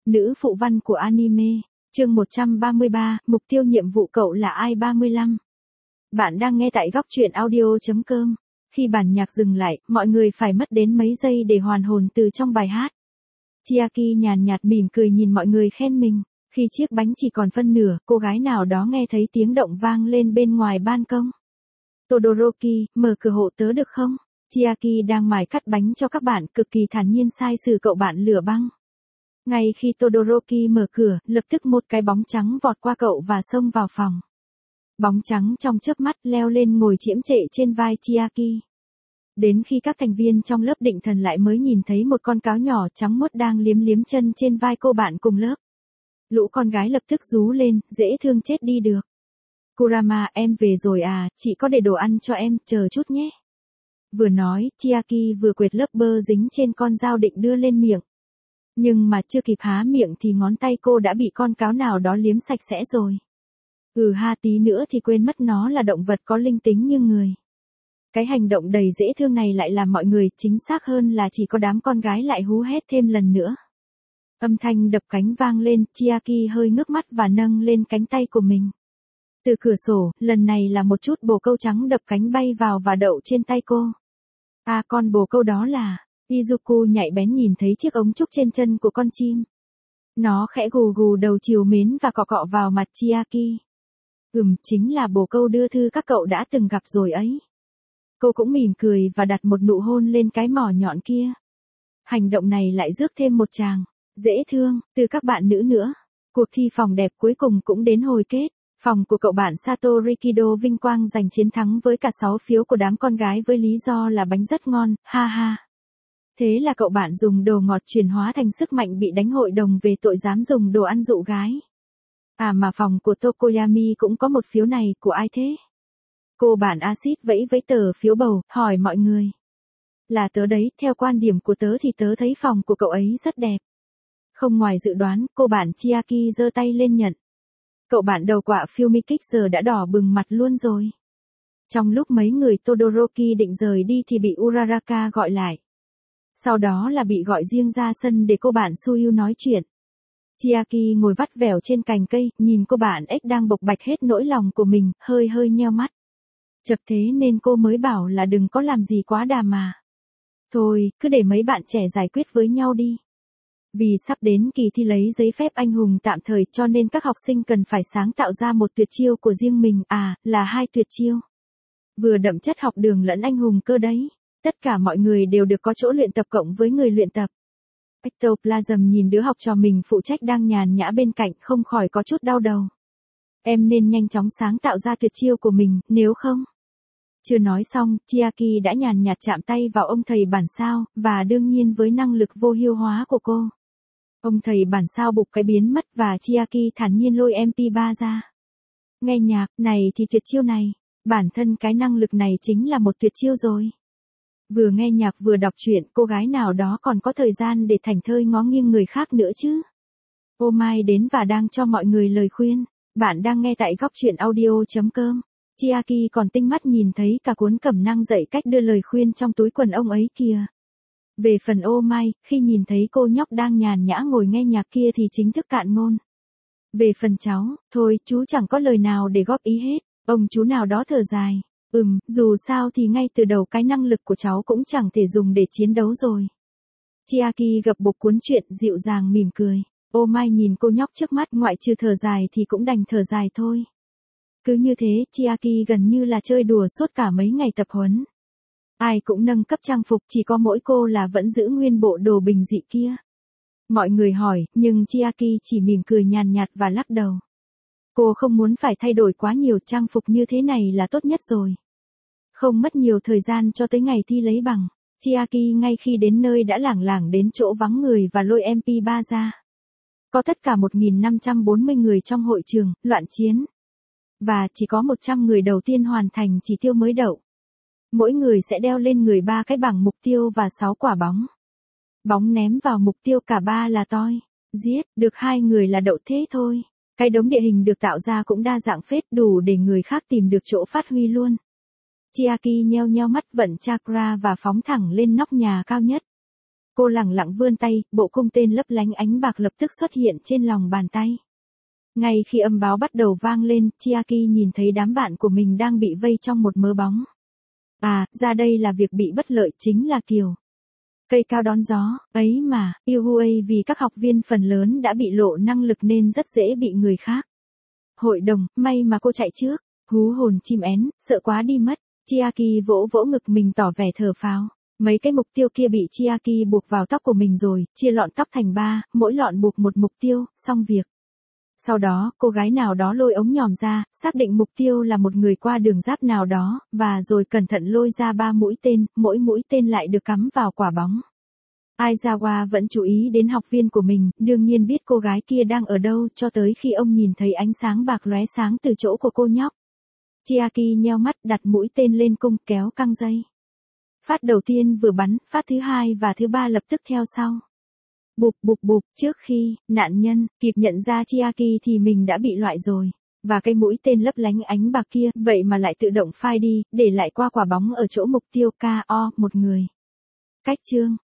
nữ phụ văn của anime, chương 133, mục tiêu nhiệm vụ cậu là ai 35. Bạn đang nghe tại góc truyện audio.com. Khi bản nhạc dừng lại, mọi người phải mất đến mấy giây để hoàn hồn từ trong bài hát. Chiaki nhàn nhạt mỉm cười nhìn mọi người khen mình. Khi chiếc bánh chỉ còn phân nửa, cô gái nào đó nghe thấy tiếng động vang lên bên ngoài ban công. Todoroki, mở cửa hộ tớ được không? Chiaki đang mải cắt bánh cho các bạn, cực kỳ thản nhiên sai sử cậu bạn lửa băng. Ngay khi Todoroki mở cửa, lập tức một cái bóng trắng vọt qua cậu và xông vào phòng. Bóng trắng trong chớp mắt leo lên ngồi chiếm trệ trên vai Chiaki. Đến khi các thành viên trong lớp định thần lại mới nhìn thấy một con cáo nhỏ trắng muốt đang liếm liếm chân trên vai cô bạn cùng lớp. Lũ con gái lập tức rú lên, dễ thương chết đi được. Kurama, em về rồi à, chị có để đồ ăn cho em, chờ chút nhé. Vừa nói, Chiaki vừa quệt lớp bơ dính trên con dao định đưa lên miệng. Nhưng mà chưa kịp há miệng thì ngón tay cô đã bị con cáo nào đó liếm sạch sẽ rồi. Tí nữa thì quên mất nó là động vật có linh tính như người. Cái hành động đầy dễ thương này lại làm mọi người, chính xác hơn là chỉ có đám con gái lại hú hét thêm lần nữa. Âm thanh đập cánh vang lên, Chiaki hơi ngước mắt và nâng lên cánh tay của mình. Từ cửa sổ, lần này là một chút bồ câu trắng đập cánh bay vào và đậu trên tay cô. À, con bồ câu đó là... Izuku nhạy bén nhìn thấy chiếc ống trúc trên chân của con chim. Nó khẽ gù gù đầu trìu mến và cọ cọ vào mặt Chiaki. Chính là bồ câu đưa thư các cậu đã từng gặp rồi ấy. Cô cũng mỉm cười và đặt một nụ hôn lên cái mỏ nhọn kia. Hành động này lại rước thêm một tràng dễ thương từ các bạn nữ nữa. Cuộc thi phòng đẹp cuối cùng cũng đến hồi kết. Phòng của cậu bạn Sato Rikido vinh quang giành chiến thắng với cả 6 phiếu của đám con gái với lý do là bánh rất ngon, ha ha. Thế là cậu bạn dùng đồ ngọt chuyển hóa thành sức mạnh bị đánh hội đồng về tội dám dùng đồ ăn dụ gái. À mà phòng của Tokoyami cũng có một phiếu này, của ai thế? Cô bạn Acid vẫy với tờ phiếu bầu, hỏi mọi người. Là tớ đấy, theo quan điểm của tớ thì tớ thấy phòng của cậu ấy rất đẹp. Không ngoài dự đoán, cô bạn Chiaki giơ tay lên nhận. Cậu bạn đầu quạ Fumikix giờ đã đỏ bừng mặt luôn rồi. Trong lúc mấy người Todoroki định rời đi thì bị Uraraka gọi lại. Sau đó là bị gọi riêng ra sân để cô bạn Suyu nói chuyện. Chiaki ngồi vắt vẻo trên cành cây, nhìn cô bạn ếch đang bộc bạch hết nỗi lòng của mình, hơi nheo mắt. Chật thế nên cô mới bảo là đừng có làm gì quá đà mà. Thôi, cứ để mấy bạn trẻ giải quyết với nhau đi. Vì sắp đến kỳ thi lấy giấy phép anh hùng tạm thời cho nên các học sinh cần phải sáng tạo ra một tuyệt chiêu của riêng mình, là 2 tuyệt chiêu. Vừa đậm chất học đường lẫn anh hùng cơ đấy. Tất cả mọi người đều được có chỗ luyện tập cộng với người luyện tập. Ectoplasm nhìn đứa học trò mình phụ trách đang nhàn nhã bên cạnh không khỏi có chút đau đầu. Em nên nhanh chóng sáng tạo ra tuyệt chiêu của mình, nếu không. Chưa nói xong, Chiaki đã nhàn nhạt chạm tay vào ông thầy bản sao, và đương nhiên với năng lực vô hiệu hóa của cô. Ông thầy bản sao bục cái biến mất và Chiaki thản nhiên lôi MP3 ra. Nghe nhạc, này thì tuyệt chiêu này, bản thân cái năng lực này chính là một tuyệt chiêu rồi. Vừa nghe nhạc vừa đọc truyện, cô gái nào đó còn có thời gian để thảnh thơi ngó nghiêng người khác nữa chứ. Ô Mai đến và đang cho mọi người lời khuyên. Bạn đang nghe tại góc truyện audio.com. Chiaki còn tinh mắt nhìn thấy cả cuốn cẩm nang dạy cách đưa lời khuyên trong túi quần ông ấy kìa. Về phần Ô Mai, khi nhìn thấy cô nhóc đang nhàn nhã ngồi nghe nhạc kia thì chính thức cạn ngôn. Về phần cháu, thôi chú chẳng có lời nào để góp ý hết. Ông chú nào đó thở dài. Dù sao thì ngay từ đầu cái năng lực của cháu cũng chẳng thể dùng để chiến đấu rồi. Chiaki gập bục cuốn truyện dịu dàng mỉm cười. Ô Mai nhìn cô nhóc trước mắt, ngoại trừ thở dài thì cũng đành thở dài thôi. Cứ như thế, Chiaki gần như là chơi đùa suốt cả mấy ngày tập huấn. Ai cũng nâng cấp trang phục, chỉ có mỗi cô là vẫn giữ nguyên bộ đồ bình dị kia. Mọi người hỏi, nhưng Chiaki chỉ mỉm cười nhàn nhạt và lắc đầu. Cô không muốn phải thay đổi quá nhiều, trang phục như thế này là tốt nhất rồi. Không mất nhiều thời gian cho tới ngày thi lấy bằng, Chiaki ngay khi đến nơi đã lảng lảng đến chỗ vắng người và lôi MP3 ra. Có tất cả 1540 người trong hội trường, loạn chiến. Và chỉ có 100 người đầu tiên hoàn thành chỉ tiêu mới đậu. Mỗi người sẽ đeo lên người 3 cái bảng mục tiêu và 6 quả bóng. Bóng ném vào mục tiêu cả 3 là toi. Giết, được 2 người là đậu thế thôi. Cái đống địa hình được tạo ra cũng đa dạng phết, đủ để người khác tìm được chỗ phát huy luôn. Chiaki nheo nheo mắt vận chakra và phóng thẳng lên nóc nhà cao nhất. Cô lẳng lặng vươn tay, bộ cung tên lấp lánh ánh bạc lập tức xuất hiện trên lòng bàn tay. Ngay khi âm báo bắt đầu vang lên, Chiaki nhìn thấy đám bạn của mình đang bị vây trong một mớ bóng. À, ra đây là việc bị bất lợi chính là Kiều. Cây cao đón gió, ấy mà, UhuA vì các học viên phần lớn đã bị lộ năng lực nên rất dễ bị người khác. Hội đồng, may mà cô chạy trước. Hú hồn chim én, sợ quá đi mất. Chiaki vỗ vỗ ngực mình tỏ vẻ thở phào. Mấy cái mục tiêu kia bị Chiaki buộc vào tóc của mình rồi, chia lọn tóc thành 3, mỗi lọn buộc một mục tiêu, xong việc. Sau đó, cô gái nào đó lôi ống nhòm ra, xác định mục tiêu là một người qua đường giáp nào đó, và rồi cẩn thận lôi ra 3 mũi tên, mỗi mũi tên lại được cắm vào quả bóng. Aizawa vẫn chú ý đến học viên của mình, đương nhiên biết cô gái kia đang ở đâu cho tới khi ông nhìn thấy ánh sáng bạc lóe sáng từ chỗ của cô nhóc. Chiaki nheo mắt đặt mũi tên lên cung kéo căng dây. Phát đầu tiên vừa bắn, phát thứ 2 và thứ 3 lập tức theo sau. Bụp bụp bụp, trước khi nạn nhân kịp nhận ra Chiaki thì mình đã bị loại rồi. Và cái mũi tên lấp lánh ánh bạc kia, vậy mà lại tự động phai đi, để lại qua quả bóng ở chỗ mục tiêu KO, một người. Cách chương